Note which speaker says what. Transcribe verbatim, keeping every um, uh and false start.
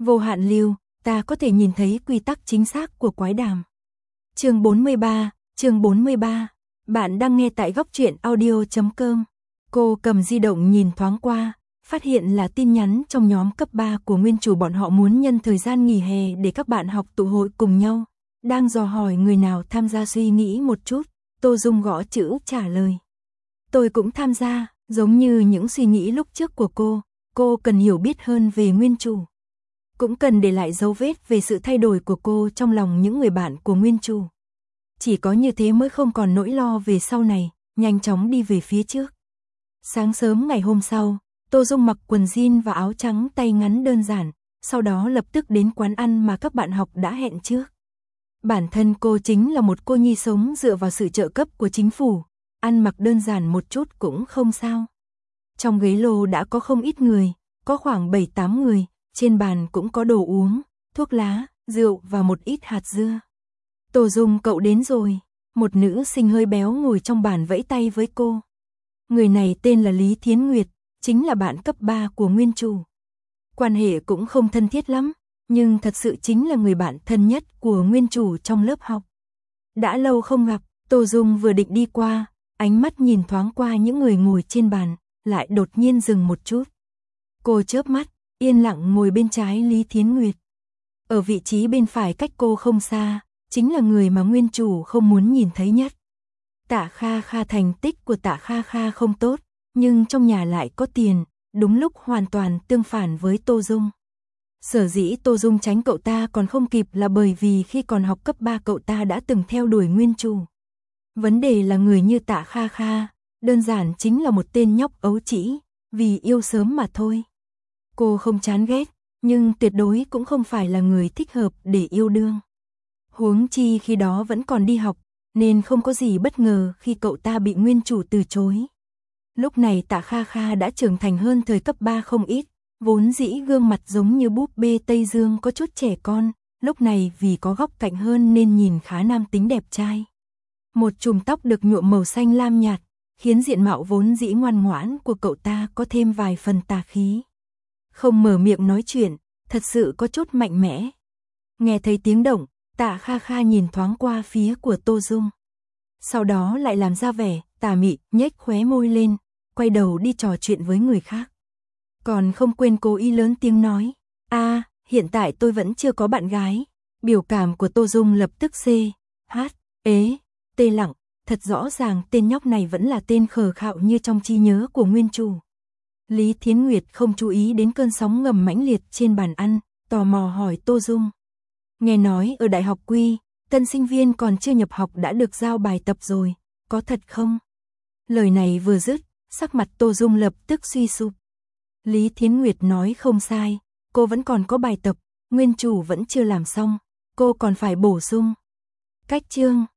Speaker 1: Vô hạn lưu, ta có thể nhìn thấy quy tắc chính xác của quái đàm. Chương bốn mươi ba, chương bốn mươi ba. Bạn đang nghe tại góc truyện audio chấm com. Cô cầm di động nhìn thoáng qua, phát hiện là tin nhắn trong nhóm cấp ba của nguyên chủ, bọn họ muốn nhân thời gian nghỉ hè để các bạn học tụ hội cùng nhau. Đang dò hỏi người nào tham gia, suy nghĩ một chút, Tô Dung gõ chữ trả lời. Tôi cũng tham gia, giống như những suy nghĩ lúc trước của cô, cô cần hiểu biết hơn về nguyên chủ. Cũng cần để lại dấu vết về sự thay đổi của cô trong lòng những người bạn của nguyên chủ. Chỉ có như thế mới không còn nỗi lo về sau này, nhanh chóng đi về phía trước. Sáng sớm ngày hôm sau, Tô Dung mặc quần jean và áo trắng tay ngắn đơn giản, sau đó lập tức đến quán ăn mà các bạn học đã hẹn trước. Bản thân cô chính là một cô nhi sống dựa vào sự trợ cấp của chính phủ, ăn mặc đơn giản một chút cũng không sao. Trong ghế lô đã có không ít người, có khoảng bảy tám người, trên bàn cũng có đồ uống, thuốc lá, rượu và một ít hạt dưa. Tô Dung, cậu đến rồi. Một nữ sinh hơi béo ngồi trong bàn vẫy tay với cô. Người này tên là Lý Thiến Nguyệt, chính là bạn cấp ba của nguyên chủ. Quan hệ cũng không thân thiết lắm, nhưng thật sự chính là người bạn thân nhất của nguyên chủ trong lớp học. Đã lâu không gặp, Tô Dung vừa định đi qua, ánh mắt nhìn thoáng qua những người ngồi trên bàn, lại đột nhiên dừng một chút. Cô chớp mắt, yên lặng ngồi bên trái Lý Thiến Nguyệt. Ở vị trí bên phải cách cô không xa, chính là người mà nguyên chủ không muốn nhìn thấy nhất. Tạ Kha Kha. Thành tích của Tạ Kha Kha không tốt, nhưng trong nhà lại có tiền, đúng lúc hoàn toàn tương phản với Tô Dung. Sở dĩ Tô Dung tránh cậu ta còn không kịp là bởi vì khi còn học cấp ba cậu ta đã từng theo đuổi nguyên chủ. Vấn đề là người như Tạ Kha Kha, đơn giản chính là một tên nhóc ấu trĩ, vì yêu sớm mà thôi. Cô không chán ghét, nhưng tuyệt đối cũng không phải là người thích hợp để yêu đương. Huống chi khi đó vẫn còn đi học, nên không có gì bất ngờ khi cậu ta bị nguyên chủ từ chối. Lúc này Tạ Kha Kha đã trưởng thành hơn thời cấp ba không ít, vốn dĩ gương mặt giống như búp bê Tây Dương có chút trẻ con, lúc này vì có góc cạnh hơn nên nhìn khá nam tính đẹp trai. Một chùm tóc được nhuộm màu xanh lam nhạt, khiến diện mạo vốn dĩ ngoan ngoãn của cậu ta có thêm vài phần tà khí. Không mở miệng nói chuyện, thật sự có chút mạnh mẽ. Nghe thấy tiếng động, Tạ Kha Kha nhìn thoáng qua phía của Tô Dung. Sau đó lại làm ra vẻ tà mị, nhếch khóe môi lên, quay đầu đi trò chuyện với người khác. Còn không quên cố ý lớn tiếng nói, a à, hiện tại tôi vẫn chưa có bạn gái. Biểu cảm của Tô Dung lập tức xê, hát, ế, tê lặng, thật rõ ràng tên nhóc này vẫn là tên khờ khạo như trong trí nhớ của nguyên chủ. Lý Thiến Nguyệt không chú ý đến cơn sóng ngầm mãnh liệt trên bàn ăn, tò mò hỏi Tô Dung. Nghe nói ở Đại học Quy, tân sinh viên còn chưa nhập học đã được giao bài tập rồi, có thật không? Lời này vừa dứt, sắc mặt Tô Dung lập tức suy sụp. Lý Thiến Nguyệt nói không sai, cô vẫn còn có bài tập, nguyên chủ vẫn chưa làm xong, cô còn phải bổ sung. Cách chương,